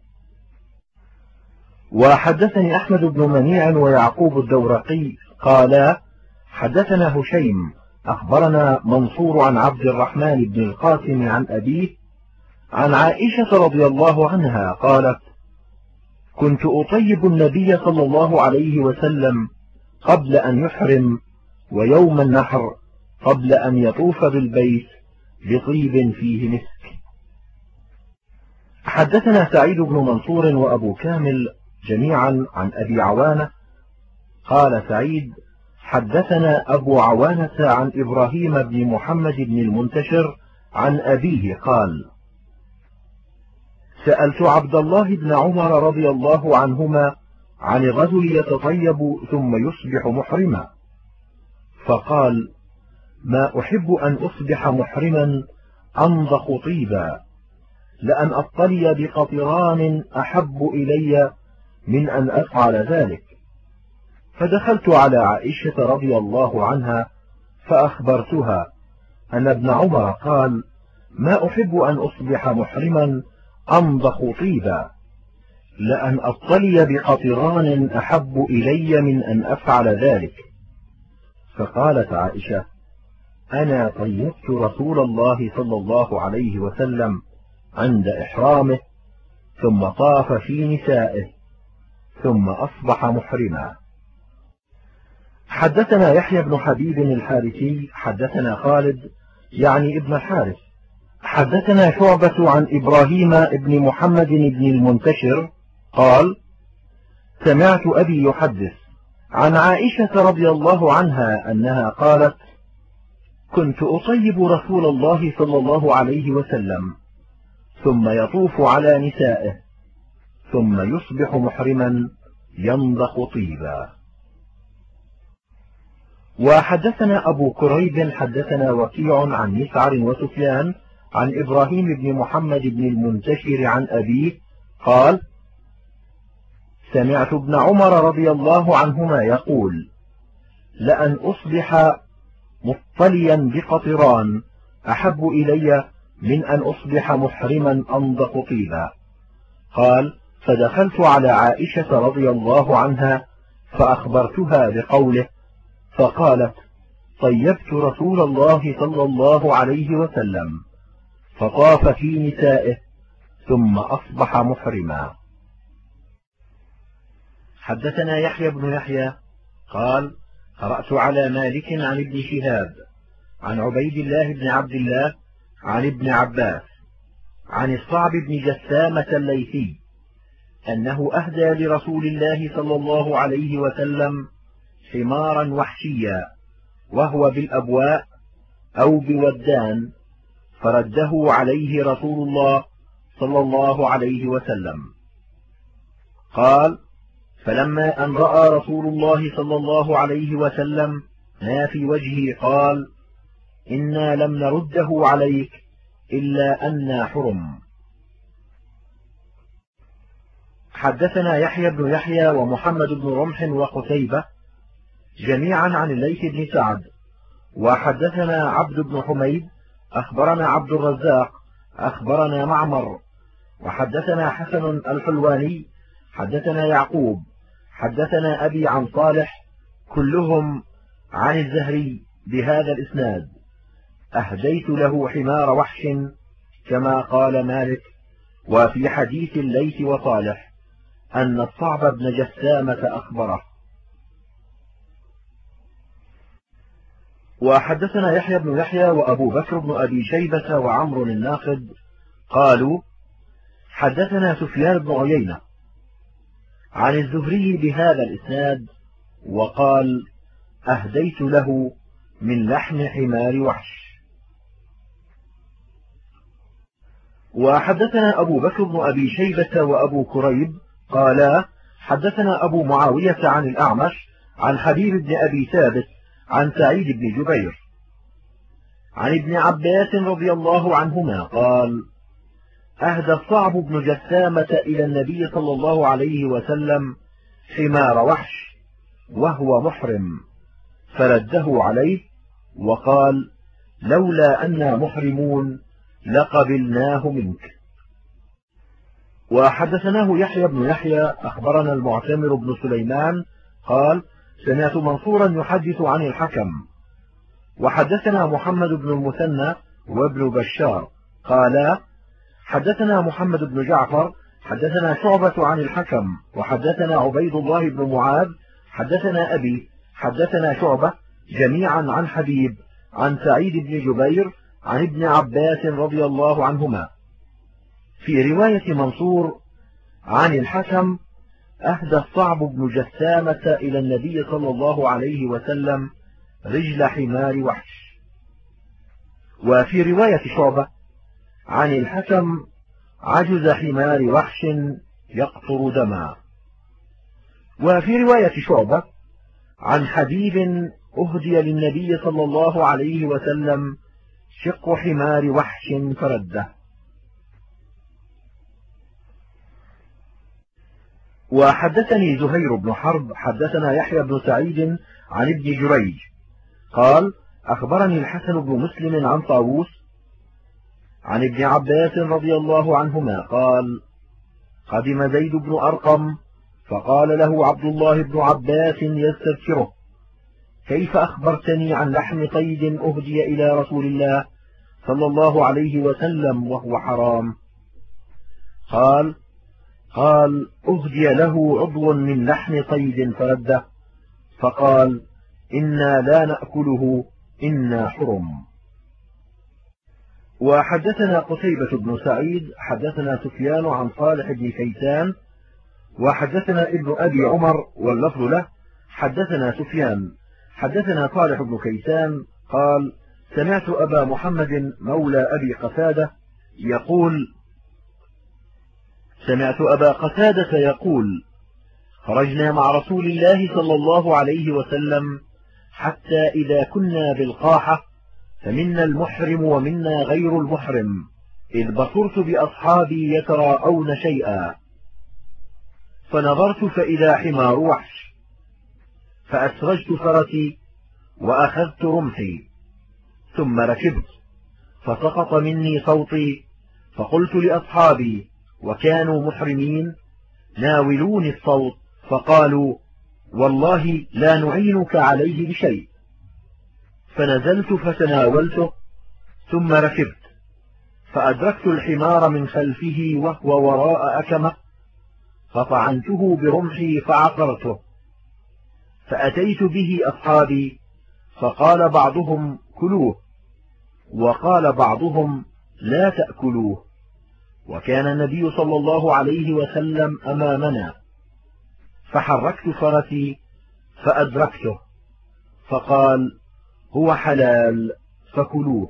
وحدثني أحمد بن منيع ويعقوب الدورقي قالا: حدثنا هشيم أخبرنا منصور عن عبد الرحمن بن القاسم عن أبيه عن عائشة رضي الله عنها قالت: كنت أطيب النبي صلى الله عليه وسلم قبل أن يحرم، ويوم النحر قبل أن يطوف بالبيت بطيب فيه مسك. حدثنا سعيد بن منصور وأبو كامل جميعا عن أبي عوانة قال سعيد: حدثنا أبو عوانة عن إبراهيم بن محمد بن المنتشر عن أبيه قال: سألت عبد الله بن عمر رضي الله عنهما عن الرجل يتطيب ثم يصبح محرما، فقال: ما أحب أن أصبح محرما أنضخ طيبا، لأن أطلي بقطران أحب إلي من أن أفعل ذلك. فدخلت على عائشة رضي الله عنها فأخبرتها أن ابن عمر قال: ما أحب أن أصبح محرما أنضخ طيبا، لأن أطلي بقطران أحب إلي من أن أفعل ذلك. فقالت عائشة: أنا طيبت رسول الله صلى الله عليه وسلم عند إحرامه، ثم طاف في نسائه، ثم أصبح محرما. حدثنا يحيى بن حبيب الحارثي حدثنا خالد يعني ابن الحارث حدثنا شعبة عن إبراهيم بن محمد بن المنتشر قال: سمعت أبي يحدث عن عائشة رضي الله عنها أنها قالت: كنت أطيب رسول الله صلى الله عليه وسلم، ثم يطوف على نسائه، ثم يصبح محرما ينضخ طيبا. وحدثنا أبو كريب حدثنا وكيع عن مسعر وسفيان عن إبراهيم بن محمد بن المنتشر عن أبيه قال: سمعت ابن عمر رضي الله عنهما يقول: لأن أصبح مطليا بقطران أحب إلي من أن أصبح محرما أنضخ طيبا. قال: فدخلت على عائشة رضي الله عنها فأخبرتها بقوله، فقالت: طيبت رسول الله صلى الله عليه وسلم، فطاف في نسائه، ثم أصبح محرما. حدثنا يحيى بن يحيى قال: قرأت على مالك عن ابن شهاب عن عبيد الله بن عبد الله عن ابن عباس عن الصعب بن جسامة الليثي أنه أهدى لرسول الله صلى الله عليه وسلم حمارا وحشيا وهو بالأبواء أو بودان، فرده عليه رسول الله صلى الله عليه وسلم. قال: فلما أن رأى رسول الله صلى الله عليه وسلم ما في وجهه قال: إنا لم نرده عليك إلا أنا حرم. حدثنا يحيى بن يحيى ومحمد بن رمح وقتيبة جميعا عن الليث بن سعد. وحدثنا عبد بن حميد أخبرنا عبد الرزاق أخبرنا معمر. وحدثنا حسن الحلواني حدثنا يعقوب حدثنا أبي عن صالح كلهم عن الزهري بهذا الإسناد: أهديت له حمار وحش كما قال مالك. وفي حديث الليث وصالح أن الصعب بن جسامة أخبره. وحدثنا يحيى بن يحيى وأبو بكر بن أبي شيبة وعمر الناقد قالوا: حدثنا سفيان بن عيينة عن الزهري بهذا الإسناد، وقال: أهديت له من لحم حمار وحش. وحدثنا أبو بكر بن أبي شيبة وأبو كريب قالا حدثنا أبو معاوية عن الأعمش عن حبيب بن أبي ثابت عن سعيد بن جبير عن ابن عباس رضي الله عنهما قال أهدى الصعب بن جثامة إلى النبي صلى الله عليه وسلم حمار وحش وهو محرم، فرده عليه وقال لولا أنا محرمون لقبلناه منك. وحدثناه يحيى بن يحيى أخبرنا المعتمر بن سليمان قال سمعت منصورا يحدث عن الحكم. وحدثنا محمد بن المثنى وابن بشار قالا حدثنا محمد بن جعفر حدثنا شعبة عن الحكم وحدثنا عبيد الله بن معاذ حدثنا أبي حدثنا شعبة جميعا عن حبيب عن سعيد بن جبير عن ابن عباس رضي الله عنهما. في رواية منصور عن الحكم أهدى الصعب بن جثامة إلى النبي صلى الله عليه وسلم رجل حمار وحش. وفي رواية شعبة عن الحكم عجز حمار وحش يقطر دما. وفي رواية شعبة عن حبيب أهدي للنبي صلى الله عليه وسلم شق حمار وحش فرده. وحدثني زهير بن حرب حدثنا يحيى بن سعيد عن ابن جريج قال أخبرني الحسن بن مسلم عن طاووس عن ابن عباس رضي الله عنهما قال قدم زيد بن أرقم فقال له عبد الله بن عباس يستذكره كيف أخبرتني عن لحم صيد أهدي إلى رسول الله صلى الله عليه وسلم وهو حرام؟ قال أهدي له عضو من لحم صيد فرده، فقال إنا لا نأكله إنا حرم. وحدثنا قتيبة بن سعيد حدثنا سفيان عن صالح بن كيسان وحدثنا ابن أبي عمر واللفظ له حدثنا سفيان حدثنا صالح بن كيسان قال سمعت أبا محمد مولى أبي قتادة يقول سمعت أبا قتادة يقول خرجنا مع رسول الله صلى الله عليه وسلم حتى إذا كنا بالقاحة فمنا المحرم ومنا غير المحرم إذ بصرت بأصحابي يتراءون شيئا فنظرت فإذا حمار وحش فأسرجت فرسي وأخذت رمحي ثم ركبت فسقط مني صوتي فقلت لأصحابي وكانوا محرمين ناولوني الصوت فقالوا والله لا نعينك عليه بشيء فنزلت فتناولته ثم ركبت فأدركت الحمار من خلفه وهو وراء أكمة فطعنته برمحي فعقرته فأتيت به أصحابي فقال بعضهم كلوه وقال بعضهم لا تأكلوه وكان النبي صلى الله عليه وسلم أمامنا فحركت فرسي فأدركته فقال هو حلال فكلوه.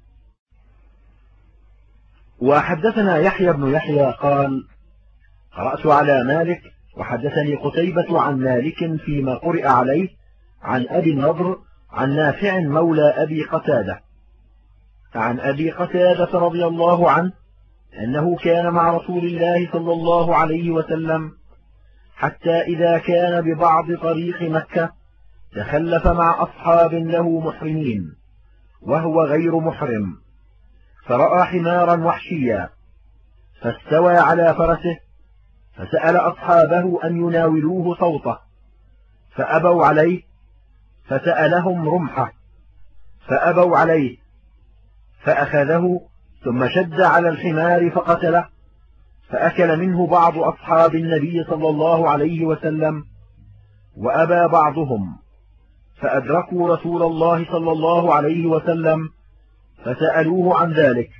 وحدثنا يحيى بن يحيى قال قرأت على مالك وحدثني قتيبة عن مالك فيما قرئ عليه عن أبي النضر عن نافع مولى أبي قتادة عن أبي قتادة رضي الله عنه أنه كان مع رسول الله صلى الله عليه وسلم حتى إذا كان ببعض طريق مكة تخلف مع أصحاب له محرمين وهو غير محرم فرأى حمارا وحشيا فاستوى على فرسه فسأل أصحابه أن يناولوه صوته فأبوا عليه فسألهم رمحه فأبوا عليه فأخذه ثم شد على الحمار فقتله فأكل منه بعض أصحاب النبي صلى الله عليه وسلم وأبى بعضهم فأدركوا رسول الله صلى الله عليه وسلم فسألوه عن ذلك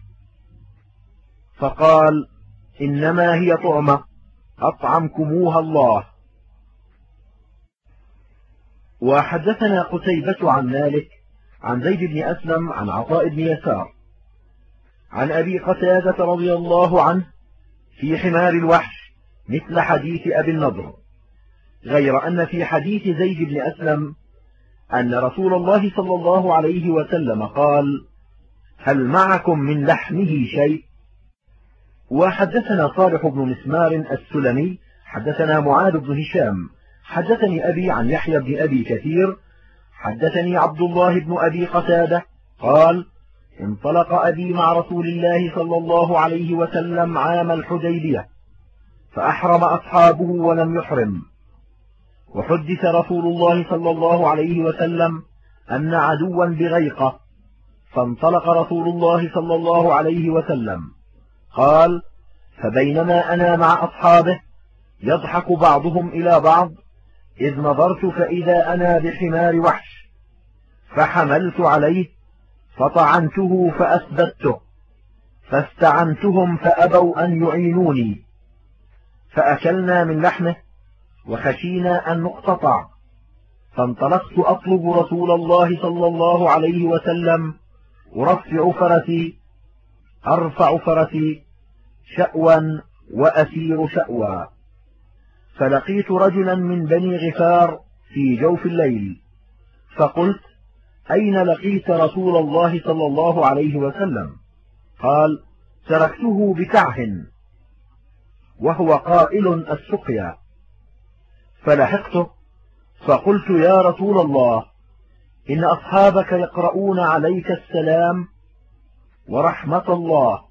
فقال إنما هي طعمة أطعمكموها الله. وحدثنا قتيبة عن مالك عن زيد بن أسلم عن عطاء بن يسار عن أبي قتادة رضي الله عنه في حمار الوحش مثل حديث أبي النضر، غير أن في حديث زيد بن أسلم أن رسول الله صلى الله عليه وسلم قال: هل معكم من لحمه شيء؟ وحدثنا صالح بن مسمار السلمي حدثنا معاذ بن هشام حدثني أبي عن يحيى بن أبي كثير حدثني عبد الله بن أبي قتادة قال: انطلق أبي مع رسول الله صلى الله عليه وسلم عام الحديبية، فأحرم أصحابه ولم يحرم. وحدث رسول الله صلى الله عليه وسلم أن عدوا بغيقة، فانطلق رسول الله صلى الله عليه وسلم. قال: فبينما أنا مع أصحابه يضحك بعضهم إلى بعض، إذ نظرت فإذا أنا بحمار وحش، فحملت عليه فطعنته فأثبته، فاستعنتهم فأبوا أن يعينوني، فأكلنا من لحمه وخشينا أن نقتطع، فانطلقت أطلب رسول الله صلى الله عليه وسلم أرفع فرسي شأوا وأسير شأوا، فلقيت رجلا من بني غفار في جوف الليل، فقلت: أين لقيت رسول الله صلى الله عليه وسلم؟ قال: تركته بكعه وهو قائل السقيا، فلحقته فقلت: يا رسول الله، إن أصحابك يقرؤون عليك السلام ورحمة الله،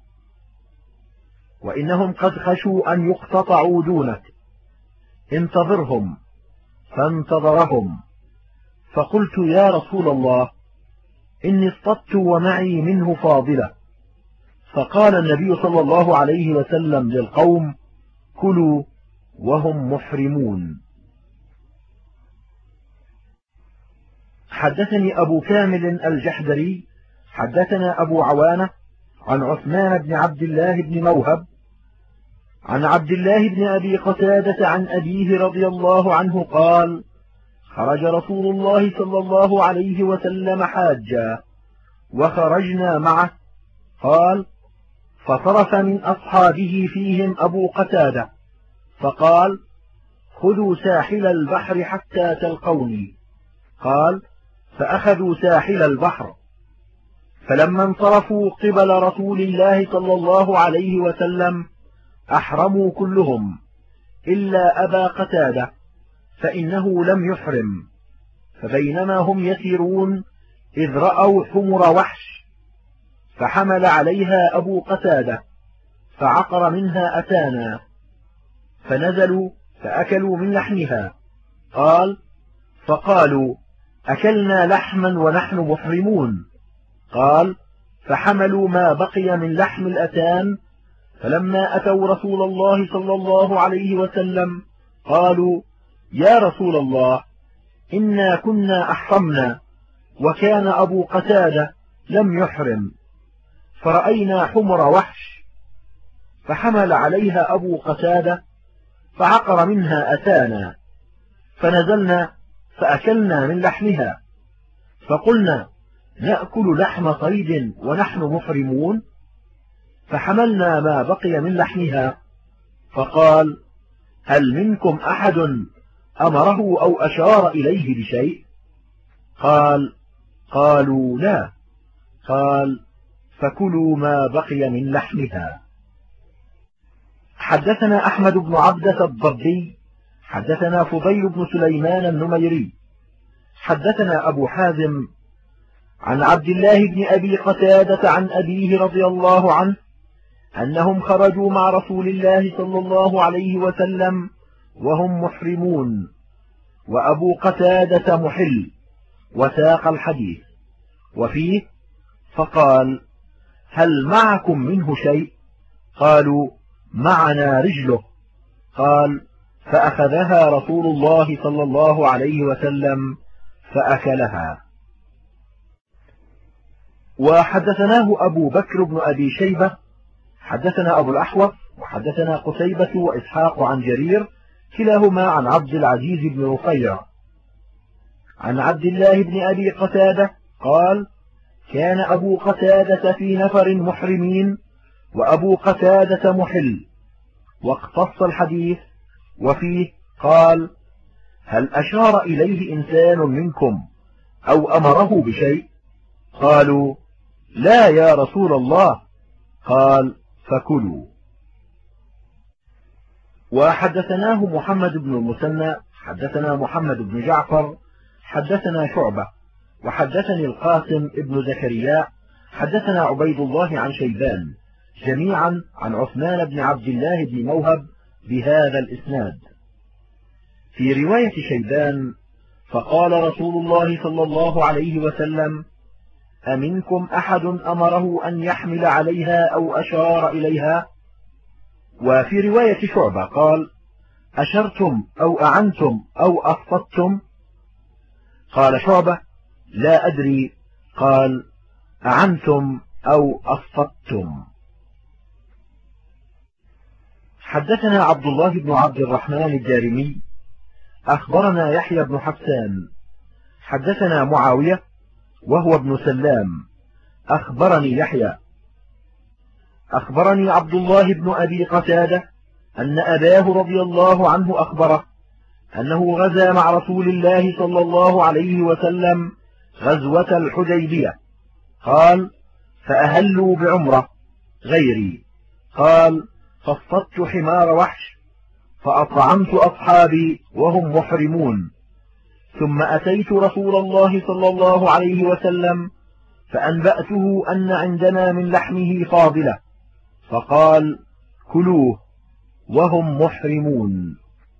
وإنهم قد خشوا أن يقتطعوا دونك، انتظرهم. فانتظرهم، فقلت: يا رسول الله، إني اصطدت ومعي منه فاضلة. فقال النبي صلى الله عليه وسلم للقوم: كلوا وهم محرمون. حدثني أبو كامل الجحدري حدثنا أبو عوانة عن عثمان بن عبد الله بن موهب عن عبد الله بن أبي قتادة عن أبيه رضي الله عنه قال: خرج رسول الله صلى الله عليه وسلم حاجا، وخرجنا معه. قال: فصرف من أصحابه فيهم أبو قتادة، فقال: خذوا ساحل البحر حتى تلقوني. قال: فأخذوا ساحل البحر، فلما انصرفوا قبل رسول الله صلى الله عليه وسلم أحرموا كلهم إلا أبا قتادة، فإنه لم يحرم. فبينما هم يسيرون إذ رأوا حمر وحش، فحمل عليها أبو قتادة، فعقر منها أتانا، فنزلوا فأكلوا من لحمها. قال: فقالوا: أكلنا لحما ونحن محرمون. قال: فحملوا ما بقي من لحم الأتان، فلما أتوا رسول الله صلى الله عليه وسلم قالوا: يا رسول الله، إنا كنا أحرمنا، وكان أبو قتادة لم يحرم، فرأينا حمر وحش، فحمل عليها أبو قتادة، فعقر منها أتانا، فنزلنا فأكلنا من لحمها، فقلنا: نأكل لحم صيد ونحن محرمون؟ فحملنا ما بقي من لحمها. فقال: هل منكم أحد أمره أو أشار إليه بشيء؟ قالوا: لا. قال: فكلوا ما بقي من لحمها. حدثنا أحمد بن عبدة الضبي حدثنا فضيل بن سليمان النميري حدثنا أبو حازم عن عبد الله بن أبي قتادة عن أبيه رضي الله عنه أنهم خرجوا مع رسول الله صلى الله عليه وسلم وهم محرمون، وأبو قتادة محل، وساق الحديث وفيه: فقال: هل معكم منه شيء؟ قالوا: معنا رجله. قال: فأخذها رسول الله صلى الله عليه وسلم فأكلها. وحدثناه أبو بكر بن أبي شيبة حدثنا أبو الأحوص وحدثنا قتيبة وإسحاق عن جرير كلاهما عن عبد العزيز بن رفيع عن عبد الله بن أبي قتادة قال: كان أبو قتادة في نفر محرمين وأبو قتادة محل، واقتص الحديث وفيه قال: هل أشار إليه إنسان منكم أو أمره بشيء؟ قالوا: لا يا رسول الله. قال: فكلوا. وحدثناه محمد بن المثنى حدثنا محمد بن جعفر حدثنا شعبة وحدثني القاسم ابن زكريا حدثنا عبيد الله عن شيبان جميعا عن عثمان بن عبد الله بن موهب بهذا الإسناد. في رواية شيبان: فقال رسول الله صلى الله عليه وسلم: أمنكم أحد أمره أن يحمل عليها أو أشار إليها؟ وفي رواية شعبة قال: أشرتم أو أعنتم أو أفطتم؟ قال شعبة: لا أدري. قال: أعنتم أو أفطتم. حدثنا عبد الله بن عبد الرحمن الدارمي أخبرنا يحيى بن حسان حدثنا معاوية وهو ابن سلام أخبرني يحيى أخبرني عبد الله بن أبي قتادة أن أباه رضي الله عنه أخبره أنه غزا مع رسول الله صلى الله عليه وسلم غزوة الحديبية. قال: فأهلوا بعمرة غيري. قال: فاصطدت حمار وحش فأطعمت أصحابي وهم محرمون، ثم أتيت رسول الله صلى الله عليه وسلم فأنبأته أن عندنا من لحمه فاضلة، فقال: كلوه وهم محرمون.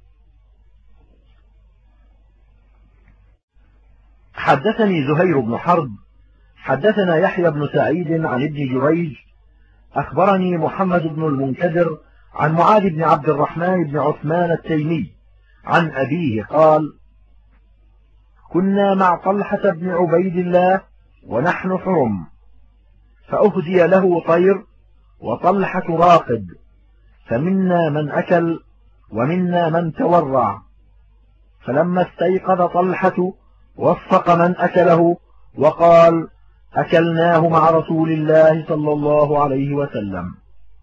حدثني زهير بن حرب حدثنا يحيى بن سعيد عن ابن جريج أخبرني محمد بن المنكدر عن معاذ بن عبد الرحمن بن عثمان التيمي عن أبيه قال: كنا مع طلحة بن عبيد الله ونحن حرم، فأهدي له طير وطلحة راقد، فمنا من أكل ومنا من تورع، فلما استيقظ طلحة وفق من أكله وقال: أكلناه مع رسول الله صلى الله عليه وسلم.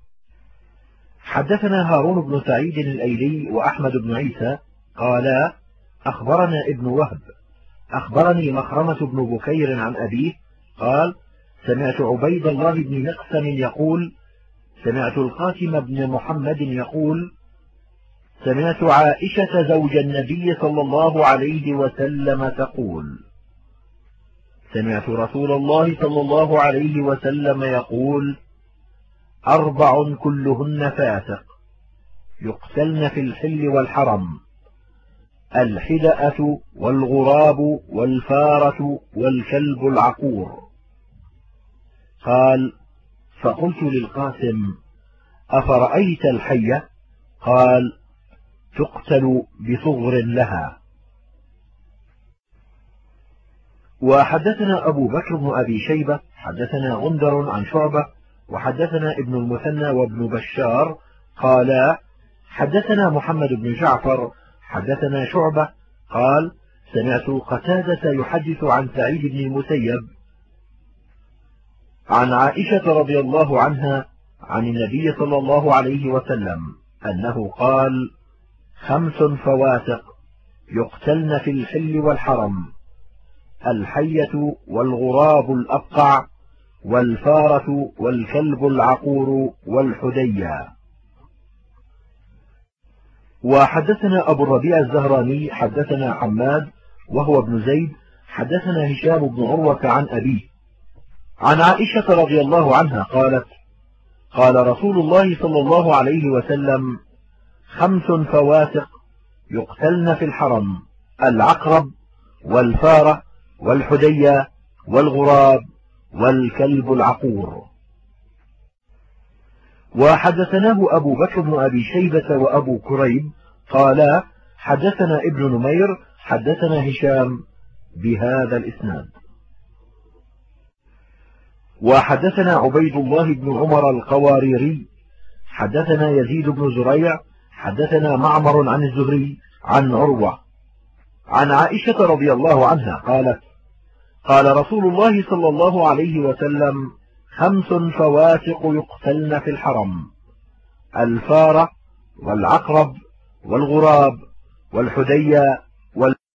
حدثنا هارون بن سعيد الأيلي وأحمد بن عيسى قالا: أخبرنا ابن وهب أخبرني مخرمة بن بكير عن أبيه قال: سمعت عبيد الله بن مقسم يقول: سمعت القاسم بن محمد يقول: سمعت عائشة زوج النبي صلى الله عليه وسلم تقول: سمعت رسول الله صلى الله عليه وسلم يقول: 4 كلهن فاسق يقتلن في الحل والحرم: الحدأة والغراب والفارة والكلب العقور. قال: فقلت للقاسم: أفرأيت الحية؟ قال: تقتل بصغر لها. وحدثنا أبو بكر بن أبي شيبة حدثنا غندر عن شعبة وحدثنا ابن المثنى وابن بشار قالا: حدثنا محمد بن جعفر حدثنا شعبة قال: سمعت قتادة يحدث عن سعيد بن المسيب عن عائشة رضي الله عنها عن النبي صلى الله عليه وسلم أنه قال: 5 فواسق يقتلن في الحل والحرم: الحية والغراب الأبقع والفارة والكلب العقور والحديا. وحدثنا أبو الربيع الزهراني حدثنا حماد وهو ابن زيد حدثنا هشام بن عروة عن أبيه عن عائشة رضي الله عنها قالت: قال رسول الله صلى الله عليه وسلم: 5 فواسق يقتلن في الحرم: العقرب والفارة والحديا والغراب والكلب العقور. وحدثناه أبو بكر بن أبي شيبة وأبو كريب قالا: حدثنا ابن نمير حدثنا هشام بهذا الإسناد. وحدثنا عبيد الله بن عمر القواريري حدثنا يزيد بن زريع حدثنا معمر عن الزهري عن عروة عن عائشة رضي الله عنها قالت: قال رسول الله صلى الله عليه وسلم: 5 فواسق يقتلن في الحرم: الفارة والعقرب والغراب والحدية